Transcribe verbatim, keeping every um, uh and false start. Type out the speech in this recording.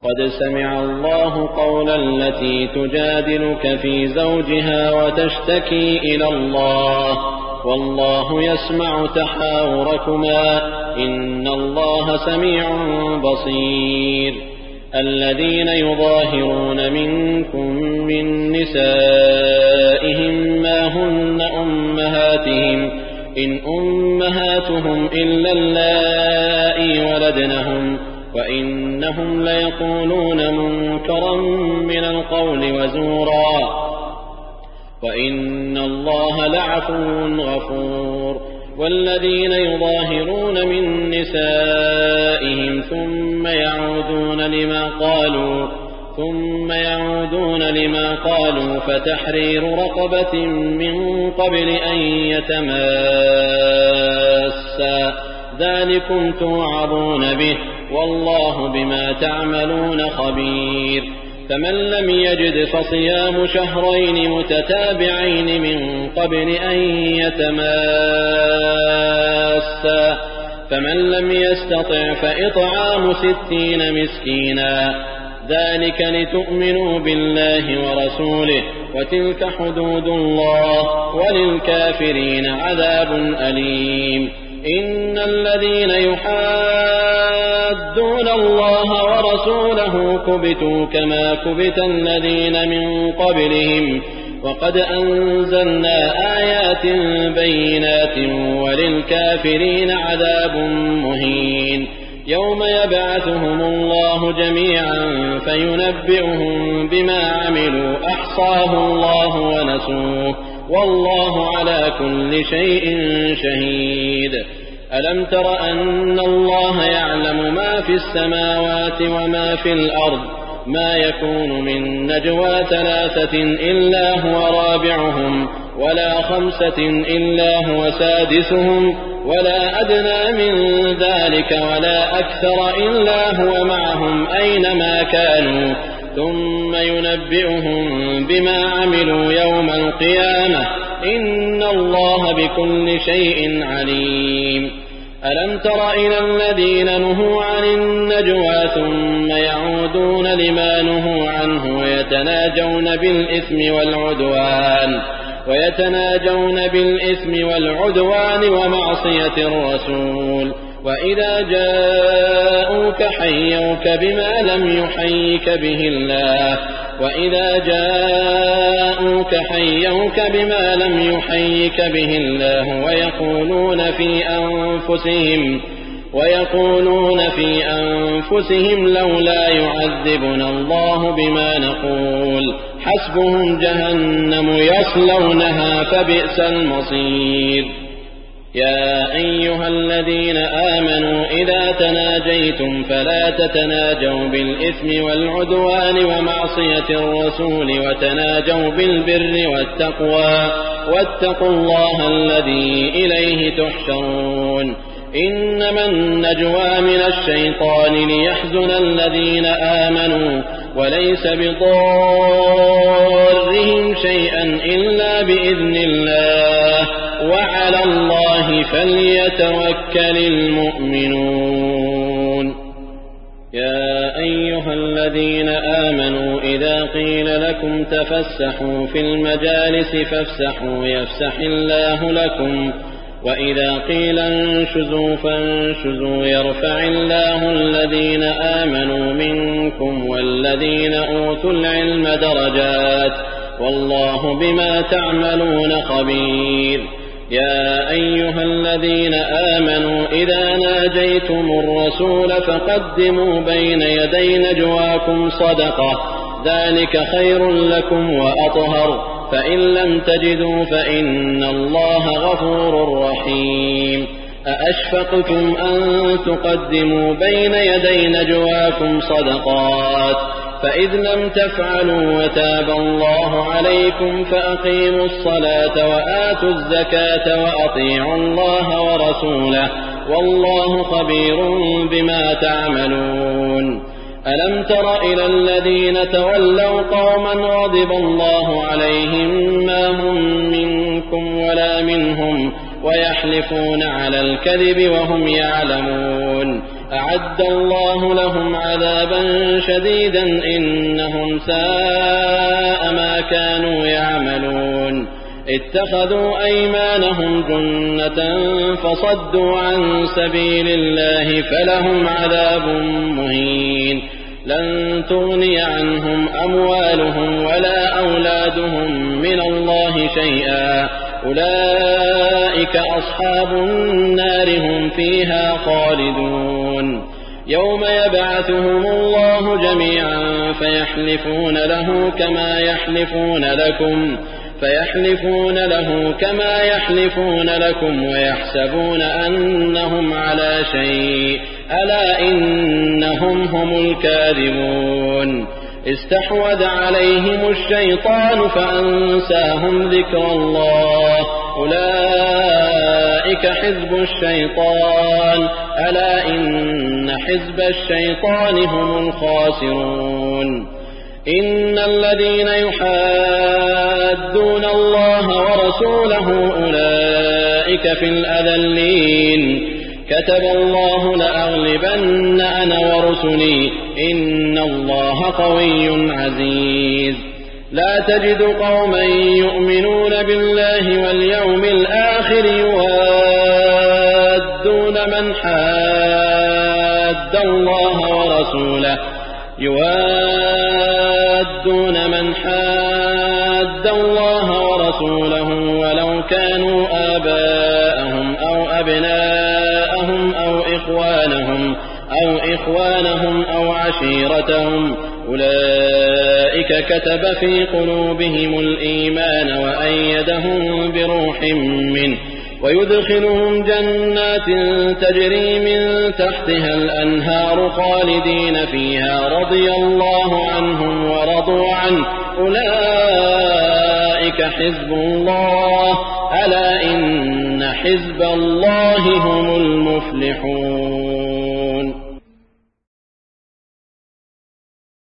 قد سمع الله قول التي تجادلك في زوجها وتشتكي إلى الله والله يسمع تحاوركما إن الله سميع بصير. الذين يظاهرون منكم من نسائهم ما هن أمهاتهم إن أمهاتهم إلا اللائي ولدنهم وإنهم ليقولون منكرا من القول وزورا وإن الله لعفو غفور. والذين يظاهرون من نسائهم ثم يعودون لما قالوا ثم يعودون لما قالوا فتحرير رقبة من قبل أن يتماسا ذلكم توعظون به والله بما تعملون خبير. فمن لم يجد فصيام شهرين متتابعين من قبل أن يتماسا فمن لم يستطع فإطعام ستين مسكينا ذلك لتؤمنوا بالله ورسوله وتلك حدود الله وللكافرين عذاب أليم. إن الذين يحادون الله ورسوله كبتوا كما كبت الذين من قبلهم وقد أنزلنا آيات بينات وللكافرين عذاب مهين. يوم يبعثهم الله جميعا فينبئهم بما عملوا أحصاه الله ونسوه والله على كل شيء شهيد. ألم تر أن الله يعلم ما في السماوات وما في الأرض ما يكون من نجوى ثلاثة إلا هو رابعهم ولا خمسة إلا هو سادسهم ولا أدنى من ذلك ولا أكثر إلا هو معهم أينما كانوا ثم ينبئهم بما عملوا يوم القيامة إن الله بكل شيء عليم. ألم تر إلى الذين نهوا عن النجوى ثم يعودون لما نهوا عنه ويتناجون بالإثم والعدوان ويتناجون بالإثم والعدوان ومعصية الرسول وإذا جاءوك حيوك بما لم يحيك به الله وإذا جاءوك حيوك بما لم يحيك به الله ويقولون في أنفسهم ويقولون في أنفسهم لولا يعذبنا الله بما نقول حسبهم جهنم يصلونها فبئس المصير. يا أيها الذين آمنوا إذا تناجيتم فلا تتناجوا بالإثم والعدوان ومعصية الرسول وتناجوا بالبر والتقوى واتقوا الله الذي إليه تحشرون. إنما النجوى من الشيطان ليحزن الذين آمنوا وليس بضارهم شيئا إلا بإذن الله وعلى الله فليتوكل المؤمنون. يا أيها الذين آمنوا إذا قيل لكم تفسحوا في المجالس فافسحوا يفسح الله لكم وإذا قيل انشزوا فانشزوا يرفع الله الذين آمنوا منكم والذين أوتوا العلم درجات والله بما تعملون خبير. يا أيها الذين آمنوا إذا ناجيتم الرسول فقدموا بين يدي نجواكم صدقة ذلك خير لكم وأطهر فإن لم تجدوا فإن الله غفور رحيم. أأشفقتم أن تقدموا بين يدي نجواكم صدقات فإذ لم تفعلوا وتاب الله عليكم فأقيموا الصلاة وآتوا الزكاة وأطيعوا الله ورسوله والله خبير بما تعملون. ألم تر إلى الذين تولوا قوما غضب الله عليهم ما هم منكم ولا منهم ويحلفون على الكذب وهم يعلمون أعد الله لهم عذابا شديدا إنهم ساء ما كانوا يعملون اتخذوا أيمانهم جنة فصدوا عن سبيل الله فلهم عذاب مهين لن تغني عنهم أموالهم ولا أولادهم من الله شيئا أولئك أصحاب النار هم فيها خالدون يوم يبعثهم الله جميعا فيحلفون له كما يحلفون لكم فيحلفون له كما يحلفون لكم ويحسبون أنهم على شيء ألا إنهم هم الكاذبون استحوذ عليهم الشيطان فأنساهم ذكر الله أولئك حزب الشيطان ألا إن حزب الشيطان هم الخاسرون إن الذين يحادون الله ورسوله أولئك في الأذلين كتب الله لأغلبن أنا ورسلي إن الله قوي عزيز لا تجد قوما يؤمنون بالله واليوم الآخر يوادون من حاد الله ورسوله يوادون من حاد الله ورسوله ولو كانوا آباءهم أو أبناءهم أو إخوانهم أو إخوانهم أو عشيرتهم أولئك كتب في قلوبهم الإيمان وأيدهم بروح منه ويدخلهم جنات تجري من تحتها الأنهار خالدين فيها رضي الله عنهم ورضوا عنه أولئك حزب الله ألا إن حزب الله هم المفلحون